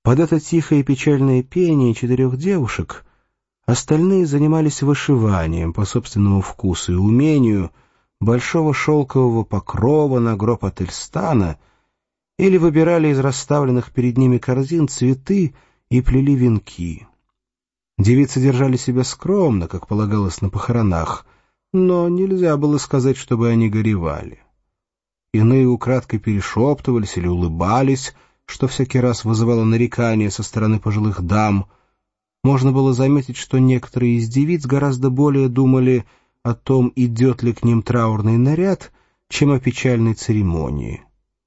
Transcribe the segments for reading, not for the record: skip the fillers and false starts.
Под это тихое и печальное пение 4 девушек остальные занимались вышиванием по собственному вкусу и умению большого шелкового покрова на гроб Ательстана или выбирали из расставленных перед ними корзин цветы и плели венки. Девицы держали себя скромно, как полагалось на похоронах, но нельзя было сказать, чтобы они горевали. Иные украдкой перешептывались или улыбались, что всякий раз вызывало нарекания со стороны пожилых дам. Можно было заметить, что некоторые из девиц гораздо более думали о том, идет ли к ним траурный наряд, чем о печальной церемонии.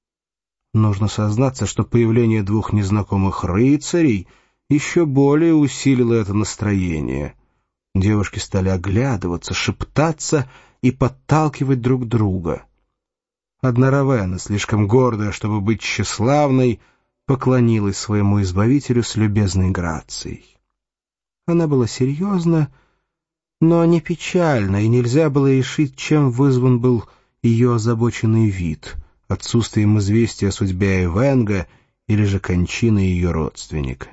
Нужно сознаться, что появление 2 незнакомых рыцарей еще более усилило это настроение. Девушки стали оглядываться, шептаться и подталкивать друг друга. Одна Равенна, слишком гордая, чтобы быть тщеславной, поклонилась своему избавителю с любезной грацией. Она была серьезна, но не печальна, и нельзя было решить, чем вызван был ее озабоченный вид, отсутствием известия о судьбе Эвенга или же кончины ее родственника.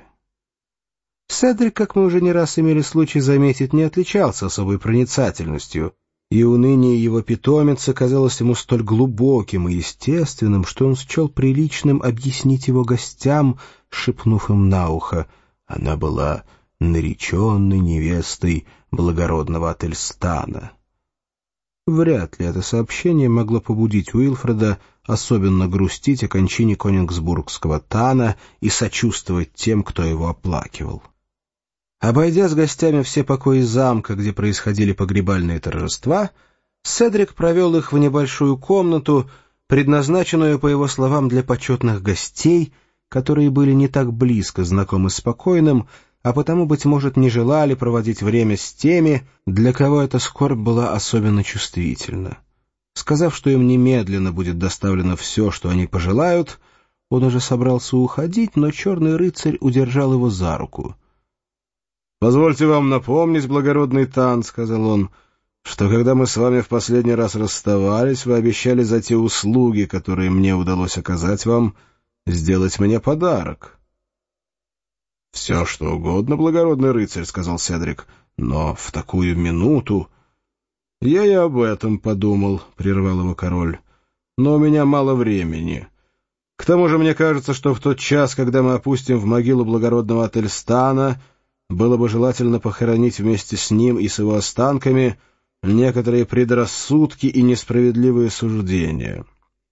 Седрик, как мы уже не раз имели случай заметить, не отличался особой проницательностью, и уныние его питомицы казалось ему столь глубоким и естественным, что он счел приличным объяснить его гостям, шепнув им на ухо: она была нареченной невестой благородного Ательстана. Вряд ли это сообщение могло побудить Уилфреда особенно грустить о кончине Конингсбургского тана и сочувствовать тем, кто его оплакивал. Обойдя с гостями все покои замка, где происходили погребальные торжества, Седрик провел их в небольшую комнату, предназначенную, по его словам, для почетных гостей, которые были не так близко знакомы с покойным, а потому, быть может, не желали проводить время с теми, для кого эта скорбь была особенно чувствительна. Сказав, что им немедленно будет доставлено все, что они пожелают, он уже собрался уходить, но черный рыцарь удержал его за руку. «Позвольте вам напомнить, благородный Тан, — сказал он, — что когда мы с вами в последний раз расставались, вы обещали за те услуги, которые мне удалось оказать вам, сделать мне подарок». «Все, что угодно, благородный рыцарь, — сказал Седрик, — но в такую минуту...» «Я и об этом подумал, — прервал его король, — но у меня мало времени. К тому же мне кажется, что в тот час, когда мы опустим в могилу благородного Ательстана, было бы желательно похоронить вместе с ним и с его останками некоторые предрассудки и несправедливые суждения».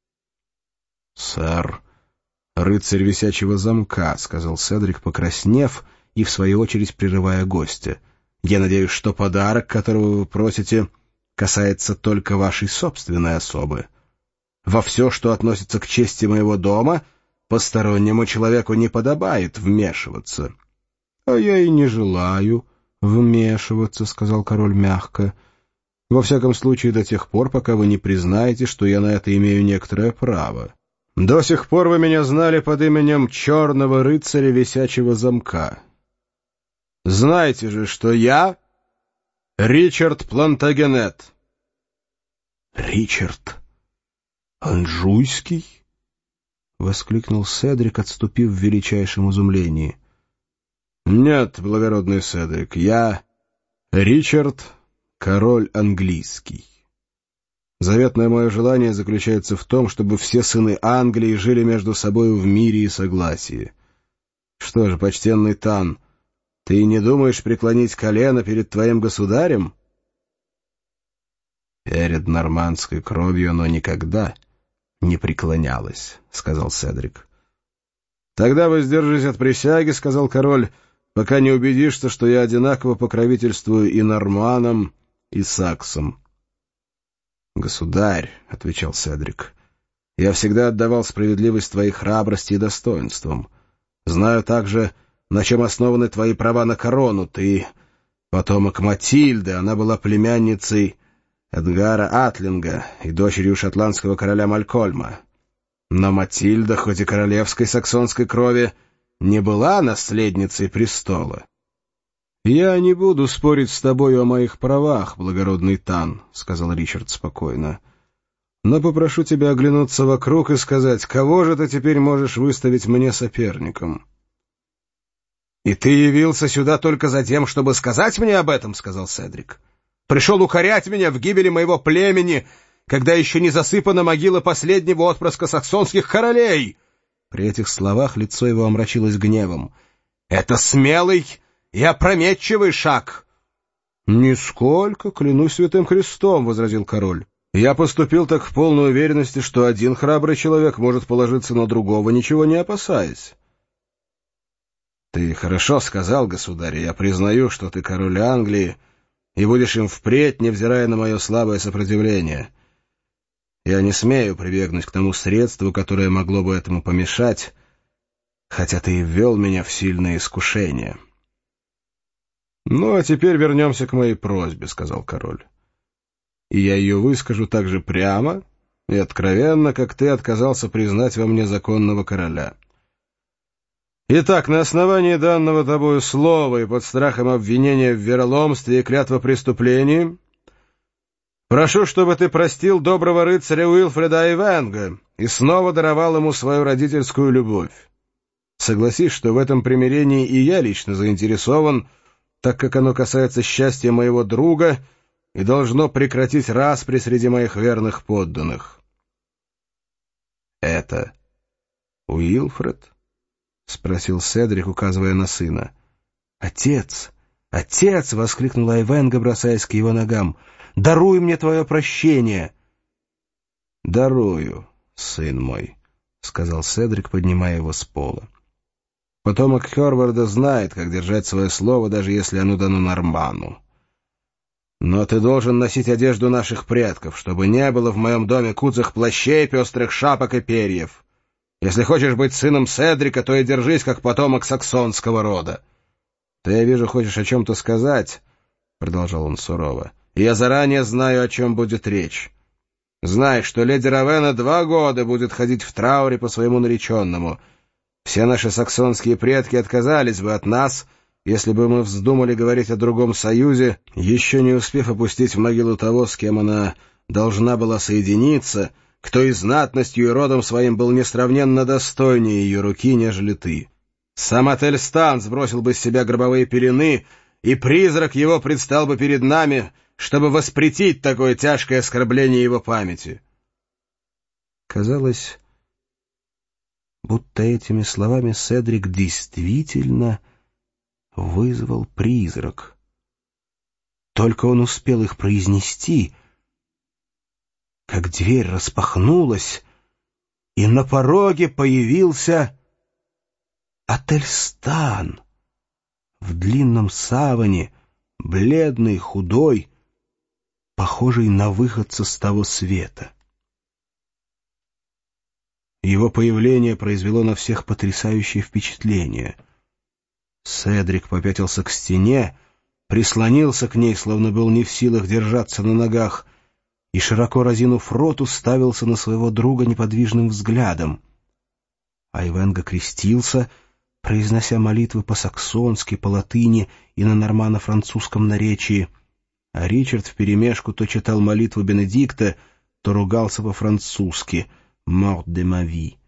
«Сэр, рыцарь висячего замка, — сказал Седрик, покраснев и в свою очередь прерывая гостя, — я надеюсь, что подарок, которого вы просите, касается только вашей собственной особы. Во все, что относится к чести моего дома, постороннему человеку не подобает вмешиваться». «А я и не желаю вмешиваться, — сказал король мягко, — во всяком случае до тех пор, пока вы не признаете, что я на это имею некоторое право. До сих пор вы меня знали под именем Черного рыцаря висячего замка. Знаете же, что я Ричард Плантагенет». «Ричард Анжуйский?» — воскликнул Седрик, отступив в величайшем изумлении. «Нет, благородный Седрик, я Ричард, король английский. Заветное мое желание заключается в том, чтобы все сыны Англии жили между собою в мире и согласии. Что же, почтенный Тан, ты не думаешь преклонить колено перед твоим государем?» «Перед нормандской кровью оно никогда не преклонялось», — сказал Седрик. «Тогда воздержись от присяги, — сказал король, — пока не убедишься, что я одинаково покровительствую и норманам, и саксам». «Государь, — отвечал Седрик, — я всегда отдавал справедливость твоей храбрости и достоинствам. Знаю также, на чем основаны твои права на корону. Ты потомок Матильды, она была племянницей Эдгара Атлинга и дочерью шотландского короля Малькольма. Но Матильда, хоть и королевской саксонской крови, не была наследницей престола. «Я не буду спорить с тобой о моих правах, благородный Тан, — сказал Ричард спокойно, — но попрошу тебя оглянуться вокруг и сказать, кого же ты теперь можешь выставить мне соперником?» «И ты явился сюда только за тем, чтобы сказать мне об этом?» — сказал Седрик. «Пришел укорять меня в гибели моего племени, когда еще не засыпана могила последнего отпрыска саксонских королей!» При этих словах лицо его омрачилось гневом. «Это смелый и опрометчивый шаг!» «Нисколько, клянусь святым Христом», — возразил король. «Я поступил так в полной уверенности, что один храбрый человек может положиться на другого, ничего не опасаясь». «Ты хорошо сказал, государь, я признаю, что ты король Англии, и будешь им впредь, невзирая на мое слабое сопротивление. Я не смею прибегнуть к тому средству, которое могло бы этому помешать, хотя ты и ввел меня в сильное искушение». «Ну, а теперь вернемся к моей просьбе», — сказал король. «И я ее выскажу так же прямо и откровенно, как ты отказался признать во мне законного короля. Итак, на основании данного тобою слова и под страхом обвинения в вероломстве и клятвопреступлении прошу, чтобы ты простил доброго рыцаря Уилфреда Айвенго и снова даровал ему свою родительскую любовь. Согласись, что в этом примирении и я лично заинтересован, так как оно касается счастья моего друга и должно прекратить распри среди моих верных подданных». «Это Уилфред?» — спросил Седрик, указывая на сына. «Отец! Отец!» — воскликнул Айвенго, бросаясь к его ногам. «Даруй мне твое прощение!» «Дарую, сын мой», — сказал Седрик, поднимая его с пола. «Потомок Херварда знает, как держать свое слово, даже если оно дано Норману. Но ты должен носить одежду наших предков, чтобы не было в моем доме куцых плащей, пестрых шапок и перьев. Если хочешь быть сыном Седрика, то и держись, как потомок саксонского рода. Ты, я вижу, хочешь о чем-то сказать, — продолжал он сурово, — и я заранее знаю, о чем будет речь. Знай, что леди Равена 2 года будет ходить в трауре по своему нареченному. Все наши саксонские предки отказались бы от нас, если бы мы вздумали говорить о другом союзе, еще не успев опустить в могилу того, с кем она должна была соединиться, кто и знатностью и родом своим был несравненно достойнее ее руки, нежели ты. Сам Ательстан сбросил бы с себя гробовые пелены, и призрак его предстал бы перед нами, чтобы воспретить такое тяжкое оскорбление его памяти». Казалось, будто этими словами Седрик действительно вызвал призрак. Только он успел их произнести, как дверь распахнулась, и на пороге появился Ательстан в длинном саване, бледный, худой, похожий на выходца с того света. Его появление произвело на всех потрясающее впечатление. Седрик попятился к стене, прислонился к ней, словно был не в силах держаться на ногах, и, широко разинув рот, уставился на своего друга неподвижным взглядом. Айвенго крестился, произнося молитвы по-саксонски, по-латыни и на нормано-французском наречии, а Ричард вперемешку то читал молитву Бенедикта, то ругался по-французски «Mort de ma vie».